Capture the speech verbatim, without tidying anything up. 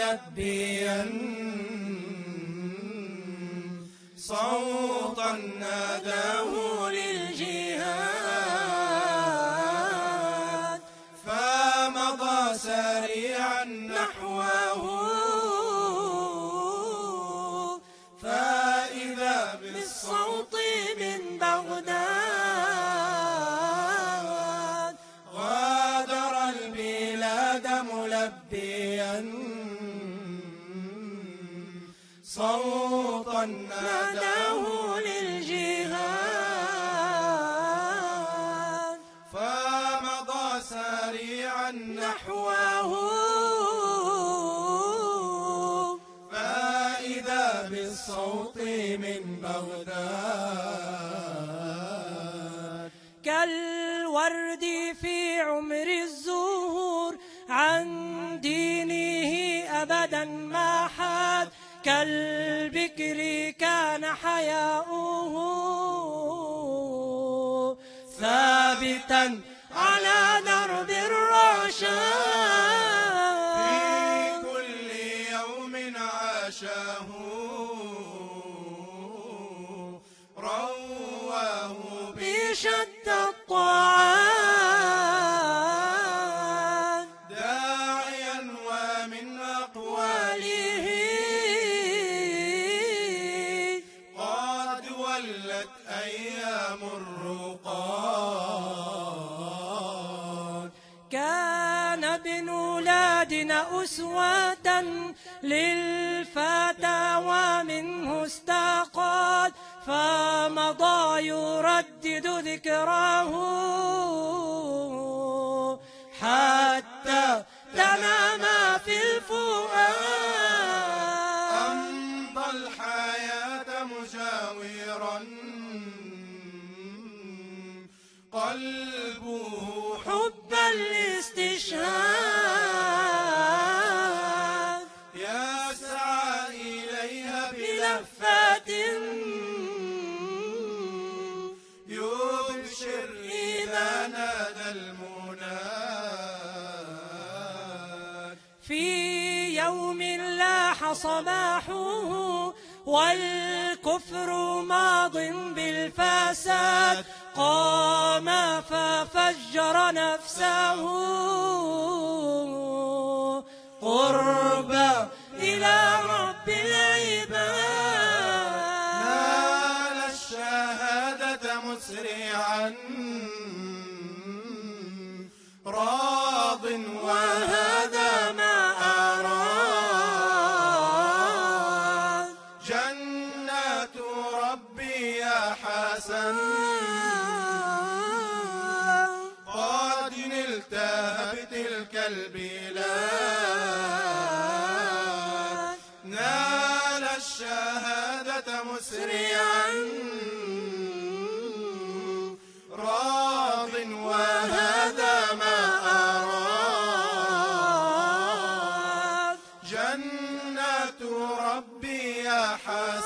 ملبيا صوتا ناداه للجهاد، فمضى سريعا نحوه، فإذا بالصوت من بغداد غادر البلاد ملبيا صوتا ناداه للجهاد، فمضى سريعا نحوه، فإذا بالصوت من بغداد. كالورد في عمر الزهور عن دينه أبدا ما حاد، كالبكر كان حياؤه ثابتا على درب الرشاد. في كل يوم عاشاه رواه بشتى الطاعات، داعيا ومن أقواله قد ولت أيام الرقاد. كان ابن ولادنا أسوة للفتى ومنه استقاد، فمضى يردد ذكراه حتى تنام في الفؤاد. أمضى الحياة مجاورا قلبه حب الاستشهاد، يسعى إليها بلفات يبشر إذا نادى المناد. في يوم لاح صباحه والكفر ماض بالفساد، قام ففجر نفسه قربا إلى رب العباد. نال الشهادة مسرعا راض وهذا ما أراد، جنات ربي يا حسن قد نلتها بتلك البلاد. نال الشهادة مسرعا راض وهذا ما أراد، جنات ربي يا حسن